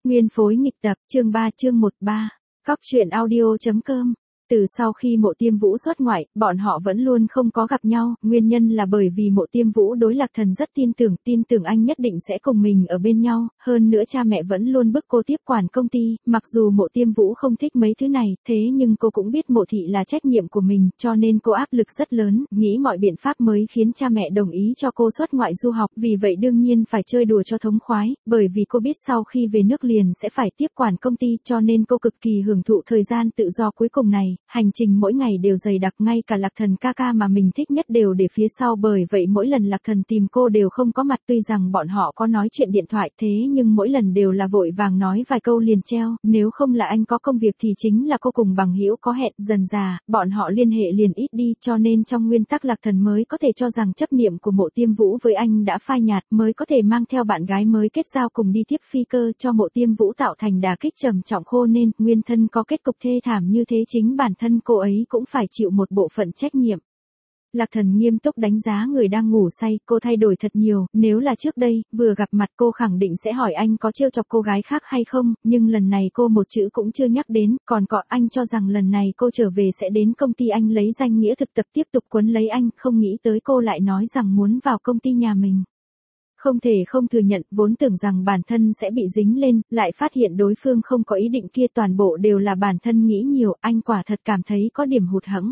Nguyên phối nghịch tập, chương 3 chương 13. Góc truyện audio.com. Từ sau khi Mộ Tiêm Vũ xuất ngoại, bọn họ vẫn luôn không có gặp nhau, nguyên nhân là bởi vì Mộ Tiêm Vũ đối Lạc Thần rất tin tưởng anh nhất định sẽ cùng mình ở bên nhau, hơn nữa cha mẹ vẫn luôn bức cô tiếp quản công ty, mặc dù Mộ Tiêm Vũ không thích mấy thứ này, thế nhưng cô cũng biết Mộ thị là trách nhiệm của mình, cho nên cô áp lực rất lớn, nghĩ mọi biện pháp mới khiến cha mẹ đồng ý cho cô xuất ngoại du học, vì vậy đương nhiên phải chơi đùa cho thống khoái, bởi vì cô biết sau khi về nước liền sẽ phải tiếp quản công ty, cho nên cô cực kỳ hưởng thụ thời gian tự do cuối cùng này. Hành trình mỗi ngày đều dày đặc, ngay cả Lạc Thần ca ca mà mình thích nhất đều để phía sau, bởi vậy mỗi lần Lạc Thần tìm cô đều không có mặt, tuy rằng bọn họ có nói chuyện điện thoại, thế nhưng mỗi lần đều là vội vàng nói vài câu liền treo, nếu không là anh có công việc thì chính là cô cùng bằng hữu có hẹn, dần dà, bọn họ liên hệ liền ít đi, cho nên trong nguyên tắc Lạc Thần mới có thể cho rằng chấp niệm của Mộ Tiêm Vũ với anh đã phai nhạt, mới có thể mang theo bạn gái mới kết giao cùng đi tiếp phi cơ, cho Mộ Tiêm Vũ tạo thành đả kích trầm trọng, khô nên nguyên thân có kết cục thê thảm như thế, chính bản thân cô ấy cũng phải chịu một bộ phận trách nhiệm. Lạc Thần nghiêm túc đánh giá người đang ngủ say, cô thay đổi thật nhiều, nếu là trước đây, vừa gặp mặt cô khẳng định sẽ hỏi anh có trêu chọc cô gái khác hay không, nhưng lần này cô một chữ cũng chưa nhắc đến, còn anh cho rằng lần này cô trở về sẽ đến công ty anh lấy danh nghĩa thực tập tiếp tục quấn lấy anh, không nghĩ tới cô lại nói rằng muốn vào công ty nhà mình. Không thể không thừa nhận, vốn tưởng rằng bản thân sẽ bị dính lên, lại phát hiện đối phương không có ý định kia, toàn bộ đều là bản thân nghĩ nhiều, anh quả thật cảm thấy có điểm hụt hẫng.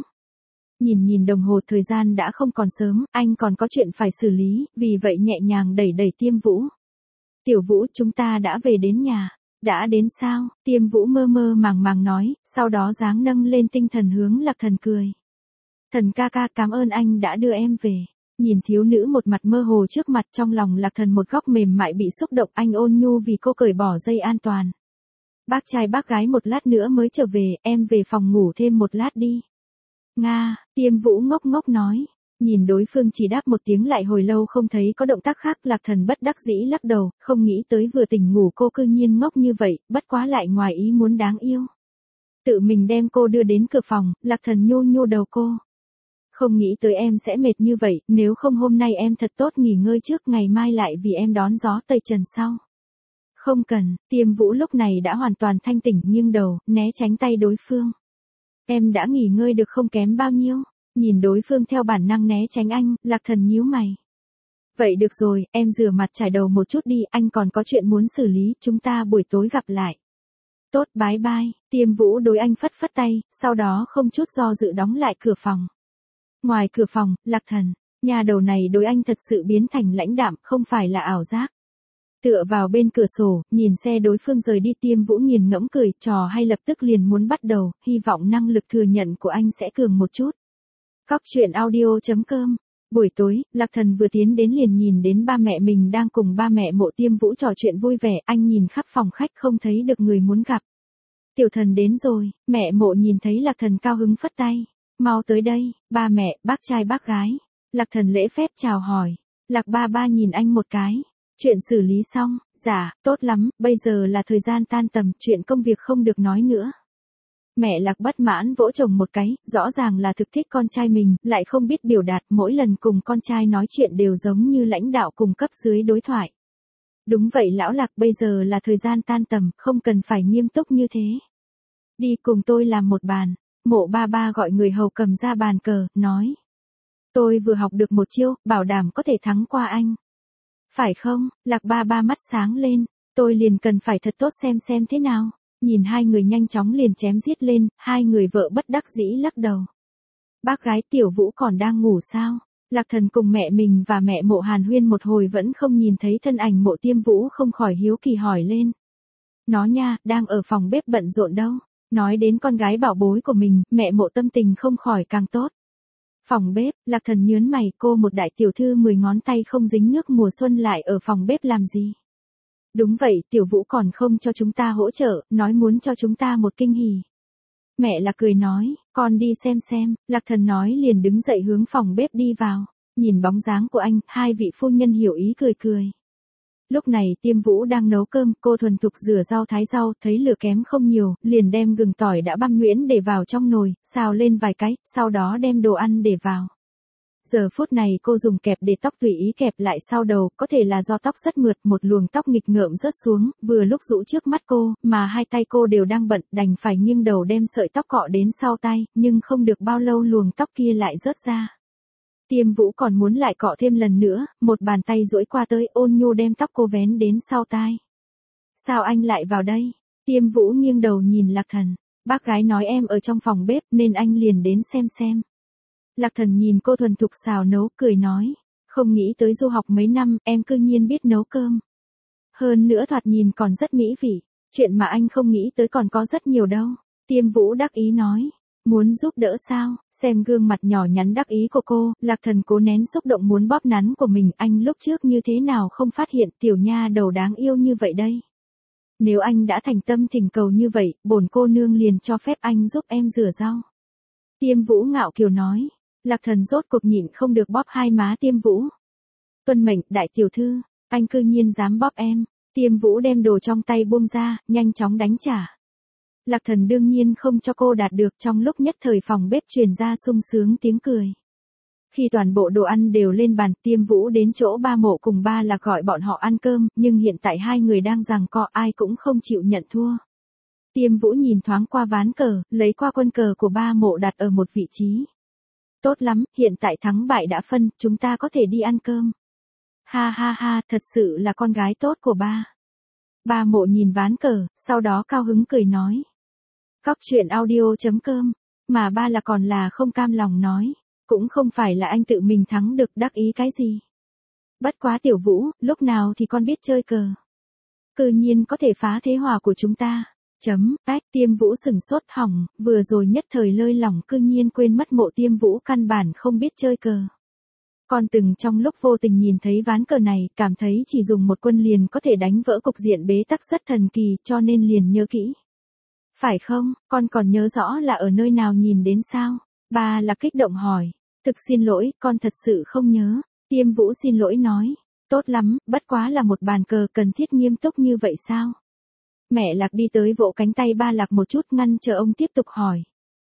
Nhìn đồng hồ, thời gian đã không còn sớm, anh còn có chuyện phải xử lý, vì vậy nhẹ nhàng đẩy Tiêm Vũ. Tiểu Vũ, chúng ta đã về đến nhà. Đã đến sao? Tiêm Vũ mơ mơ màng nói, sau đó dáng nâng lên tinh thần hướng Lạc Thần cười. Thần ca ca, cảm ơn anh đã đưa em về. Nhìn thiếu nữ một mặt mơ hồ trước mặt, trong lòng Lạc Thần một góc mềm mại bị xúc động, anh ôn nhu vì cô cởi bỏ dây an toàn. Bác trai bác gái một lát nữa mới trở về, em về phòng ngủ thêm một lát đi. Nga, Tiêm Vũ ngốc ngốc nói. Nhìn đối phương chỉ đáp một tiếng, lại hồi lâu không thấy có động tác khác, Lạc Thần bất đắc dĩ lắc đầu, không nghĩ tới vừa tỉnh ngủ cô cư nhiên ngốc như vậy, bất quá lại ngoài ý muốn đáng yêu. Tự mình đem cô đưa đến cửa phòng, Lạc Thần nhu đầu cô. Không nghĩ tới em sẽ mệt như vậy, nếu không hôm nay em thật tốt nghỉ ngơi trước, ngày mai lại vì em đón gió tây trần sau. Không cần, Tiêm Vũ lúc này đã hoàn toàn thanh tỉnh, nghiêng đầu, né tránh tay đối phương. Em đã nghỉ ngơi được không kém bao nhiêu, nhìn đối phương theo bản năng né tránh anh, Lạc Thần nhíu mày. Vậy được rồi, em rửa mặt trải đầu một chút đi, anh còn có chuyện muốn xử lý, chúng ta buổi tối gặp lại. Tốt, bye bye, Tiêm Vũ đối anh phất phất tay, sau đó không chút do dự đóng lại cửa phòng. Ngoài cửa phòng, Lạc Thần, nhà đầu này đối anh thật sự biến thành lãnh đạm, không phải là ảo giác. Tựa vào bên cửa sổ, nhìn xe đối phương rời đi, Tiêm Vũ nghiền ngẫm cười, trò hay lập tức liền muốn bắt đầu, hy vọng năng lực thừa nhận của anh sẽ cường một chút. Góc truyện audio.com. Buổi tối, Lạc Thần vừa tiến đến liền nhìn đến ba mẹ mình đang cùng ba mẹ Mộ Tiêm Vũ trò chuyện vui vẻ, anh nhìn khắp phòng khách không thấy được người muốn gặp. Tiểu Thần đến rồi, mẹ Mộ nhìn thấy Lạc Thần cao hứng phất tay. Mau tới đây, ba mẹ, bác trai bác gái. Lạc Thần lễ phép chào hỏi. Lạc ba nhìn anh một cái. Chuyện xử lý xong, dạ, tốt lắm, bây giờ là thời gian tan tầm, chuyện công việc không được nói nữa. Mẹ Lạc bất mãn vỗ chồng một cái, rõ ràng là thực thích con trai mình, lại không biết biểu đạt, mỗi lần cùng con trai nói chuyện đều giống như lãnh đạo cùng cấp dưới đối thoại. Đúng vậy lão Lạc, bây giờ là thời gian tan tầm, không cần phải nghiêm túc như thế. Đi cùng tôi làm một bàn. Mộ ba gọi người hầu cầm ra bàn cờ, nói. Tôi vừa học được một chiêu, bảo đảm có thể thắng qua anh. Phải không? Lạc ba mắt sáng lên, tôi liền cần phải thật tốt xem thế nào. Nhìn hai người nhanh chóng liền chém giết lên, hai người vợ bất đắc dĩ lắc đầu. Bác gái Tiểu Vũ còn đang ngủ sao? Lạc Thần cùng mẹ mình và mẹ Mộ hàn huyên một hồi vẫn không nhìn thấy thân ảnh Mộ Tiêm Vũ, không khỏi hiếu kỳ hỏi lên. Nó nha, đang ở phòng bếp bận rộn đâu. Nói đến con gái bảo bối của mình, mẹ Mộ tâm tình không khỏi càng tốt. Phòng bếp, Lạc Thần nhớn mày, cô một đại tiểu thư 10 ngón tay không dính nước mùa xuân lại ở phòng bếp làm gì? Đúng vậy, Tiểu Vũ còn không cho chúng ta hỗ trợ, nói muốn cho chúng ta một kinh hỉ. Mẹ Lạc cười nói, con đi xem, Lạc Thần nói liền đứng dậy hướng phòng bếp đi vào. Nhìn bóng dáng của anh, hai vị phu nhân hiểu ý cười. Lúc này Tiêm Vũ đang nấu cơm, cô thuần thục rửa rau thái rau, thấy lửa kém không nhiều, liền đem gừng tỏi đã băm nhuyễn để vào trong nồi, xào lên vài cái, sau đó đem đồ ăn để vào. Giờ phút này cô dùng kẹp để tóc tùy ý kẹp lại sau đầu, có thể là do tóc rất mượt, một luồng tóc nghịch ngợm rớt xuống, vừa lúc rũ trước mắt cô, mà hai tay cô đều đang bận, đành phải nghiêng đầu đem sợi tóc cọ đến sau tay, nhưng không được bao lâu luồng tóc kia lại rớt ra. Tiêm Vũ còn muốn lại cọ thêm lần nữa, một bàn tay duỗi qua tới ôn nhu đem tóc cô vén đến sau tai. Sao anh lại vào đây? Tiêm Vũ nghiêng đầu nhìn Lạc Thần. Bác gái nói em ở trong phòng bếp nên anh liền đến xem. Lạc Thần nhìn cô thuần thục xào nấu, cười nói. Không nghĩ tới du học mấy năm, em cư nhiên biết nấu cơm. Hơn nữa thoạt nhìn còn rất mỹ vị. Chuyện mà anh không nghĩ tới còn có rất nhiều đâu. Tiêm Vũ đắc ý nói. Muốn giúp đỡ sao? Xem gương mặt nhỏ nhắn đắc ý của cô, Lạc Thần cố nén xúc động muốn bóp nắn của mình. Anh lúc trước như thế nào không phát hiện tiểu nha đầu đáng yêu như vậy đây? Nếu anh đã thành tâm thỉnh cầu như vậy, bổn cô nương liền cho phép anh giúp em rửa rau. Tiêm Vũ ngạo kiều nói. Lạc Thần rốt cuộc nhịn không được bóp hai má Tiêm Vũ. Tuân mệnh, đại tiểu thư, anh cư nhiên dám bóp em. Tiêm Vũ đem đồ trong tay buông ra, nhanh chóng đánh trả. Lạc Thần đương nhiên không cho cô đạt được, trong lúc nhất thời phòng bếp truyền ra sung sướng tiếng cười. Khi toàn bộ đồ ăn đều lên bàn, Tiêm Vũ đến chỗ Ba Mộ cùng Ba Lạc gọi bọn họ ăn cơm, nhưng hiện tại hai người đang giằng co, ai cũng không chịu nhận thua. Tiêm Vũ nhìn thoáng qua ván cờ, lấy qua quân cờ của Ba Mộ đặt ở một vị trí. Tốt lắm, hiện tại thắng bại đã phân, chúng ta có thể đi ăn cơm. Ha ha ha, thật sự là con gái tốt của ba. Ba Mộ nhìn ván cờ, sau đó cao hứng cười nói. Cóc truyện audio.com, mà ba là còn là không cam lòng nói. Cũng không phải là anh tự mình thắng được, đắc ý cái gì. Bất quá Tiểu Vũ, lúc nào thì con biết chơi cờ. Cư nhiên có thể phá thế hòa của chúng ta. Tiêm Vũ sừng sốt hỏng, vừa rồi nhất thời lơi lỏng cư nhiên quên mất Mộ Tiêm Vũ căn bản không biết chơi cờ. Con từng trong lúc vô tình nhìn thấy ván cờ này, cảm thấy chỉ dùng một quân liền có thể đánh vỡ cục diện bế tắc rất thần kỳ, cho nên liền nhớ kỹ. Phải không, con còn nhớ rõ là ở nơi nào nhìn đến sao? Ba là kích động hỏi. Thực xin lỗi, con thật sự không nhớ. Tiêm Vũ xin lỗi nói. Tốt lắm, bất quá là một bàn cờ cần thiết nghiêm túc như vậy sao? Mẹ Lạc đi tới vỗ cánh tay Ba Lạc một chút ngăn chờ ông tiếp tục hỏi.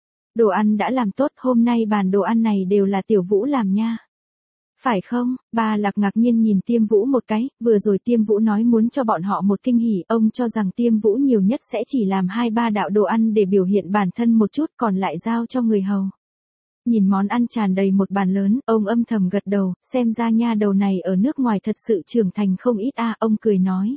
Đồ ăn đã làm tốt, hôm nay bàn đồ ăn này đều là Tiểu Vũ làm nha. Phải không? Ba Lạc ngạc nhiên nhìn Tiêm Vũ một cái, vừa rồi Tiêm Vũ nói muốn cho bọn họ một kinh hỉ, ông cho rằng Tiêm Vũ nhiều nhất sẽ chỉ làm 2-3 đạo đồ ăn để biểu hiện bản thân một chút còn lại giao cho người hầu. Nhìn món ăn tràn đầy một bàn lớn, ông âm thầm gật đầu, xem ra nha đầu này ở nước ngoài thật sự trưởng thành không ít a, ông cười nói.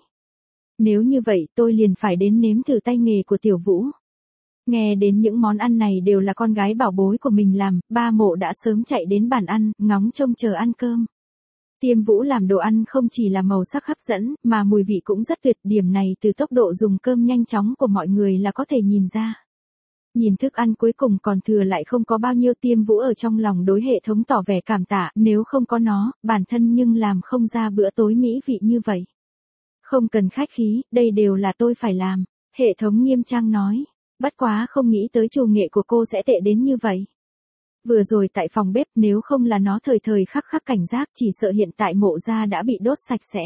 Nếu như vậy tôi liền phải đến nếm thử tay nghề của Tiểu Vũ. Nghe đến những món ăn này đều là con gái bảo bối của mình làm, Ba Mộ đã sớm chạy đến bàn ăn, ngóng trông chờ ăn cơm. Tiêm Vũ làm đồ ăn không chỉ là màu sắc hấp dẫn, mà mùi vị cũng rất tuyệt, điểm này từ tốc độ dùng cơm nhanh chóng của mọi người là có thể nhìn ra. Nhìn thức ăn cuối cùng còn thừa lại không có bao nhiêu, Tiêm Vũ ở trong lòng đối hệ thống tỏ vẻ cảm tạ, nếu không có nó, bản thân nhưng làm không ra bữa tối mỹ vị như vậy. Không cần khách khí, đây đều là tôi phải làm, hệ thống nghiêm trang nói. Bất quá không nghĩ tới chủ nghệ của cô sẽ tệ đến như vậy. Vừa rồi tại phòng bếp nếu không là nó thời thời khắc khắc cảnh giác chỉ sợ hiện tại Mộ gia đã bị đốt sạch sẽ.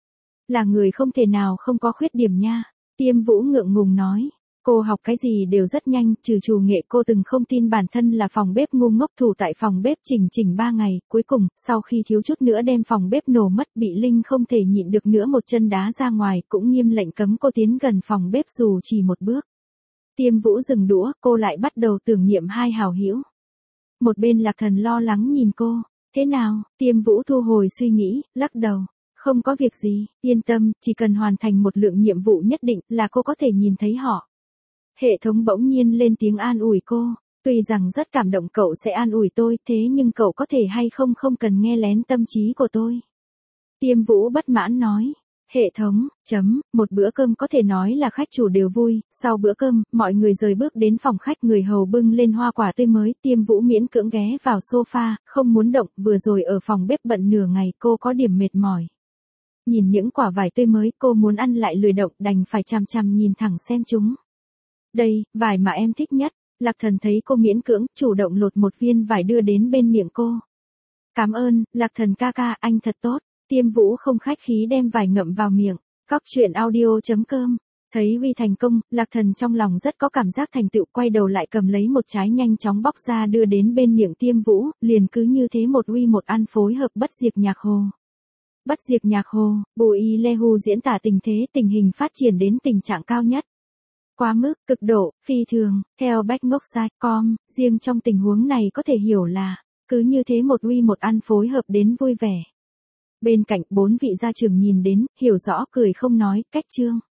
Là người không thể nào không có khuyết điểm nha. Tiêm Vũ ngượng ngùng nói. Cô học cái gì đều rất nhanh, trừ chủ nghệ cô từng không tin bản thân là phòng bếp ngu ngốc thủ tại phòng bếp chỉnh 3 ngày, cuối cùng, sau khi thiếu chút nữa đem phòng bếp nổ mất bị Linh không thể nhịn được nữa một chân đá ra ngoài, cũng nghiêm lệnh cấm cô tiến gần phòng bếp dù chỉ một bước. Tiêm Vũ dừng đũa, cô lại bắt đầu tưởng niệm hai hảo hữu. Một bên Lạc Thần lo lắng nhìn cô, thế nào? Tiêm Vũ thu hồi suy nghĩ, lắc đầu. Không có việc gì, yên tâm, chỉ cần hoàn thành một lượng nhiệm vụ nhất định là cô có thể nhìn thấy họ. Hệ thống bỗng nhiên lên tiếng an ủi cô, tuy rằng rất cảm động cậu sẽ an ủi tôi, thế nhưng cậu có thể hay không cần nghe lén tâm trí của tôi. Tiêm Vũ bất mãn nói, hệ thống, một bữa cơm có thể nói là khách chủ đều vui, sau bữa cơm, mọi người rời bước đến phòng khách, người hầu bưng lên hoa quả tươi mới, Tiêm Vũ miễn cưỡng ghé vào sofa, không muốn động, vừa rồi ở phòng bếp bận nửa ngày cô có điểm mệt mỏi. Nhìn những quả vải tươi mới, cô muốn ăn lại lười động, đành phải chằm chằm nhìn thẳng xem chúng. Đây, vải mà em thích nhất. Lạc Thần thấy cô miễn cưỡng, chủ động lột một viên vải đưa đến bên miệng cô. Cảm ơn, Lạc Thần ca ca, anh thật tốt. Tiêm Vũ không khách khí đem vải ngậm vào miệng. Cóc truyện audio.com Thấy uy thành công, Lạc Thần trong lòng rất có cảm giác thành tựu, quay đầu lại cầm lấy một trái nhanh chóng bóc ra đưa đến bên miệng Tiêm Vũ, liền cứ như thế một uy một ăn phối hợp bất diệt nhạc hồ. Bất diệt nhạc hồ, Bùi Lehu diễn tả tình thế tình hình phát triển đến tình trạng cao nhất. Quá mức, cực độ, phi thường, theo Backngok.com, riêng trong tình huống này có thể hiểu là, cứ như thế một uy một ăn phối hợp đến vui vẻ. Bên cạnh 4 vị gia trưởng nhìn đến, hiểu rõ cười không nói, cách chương.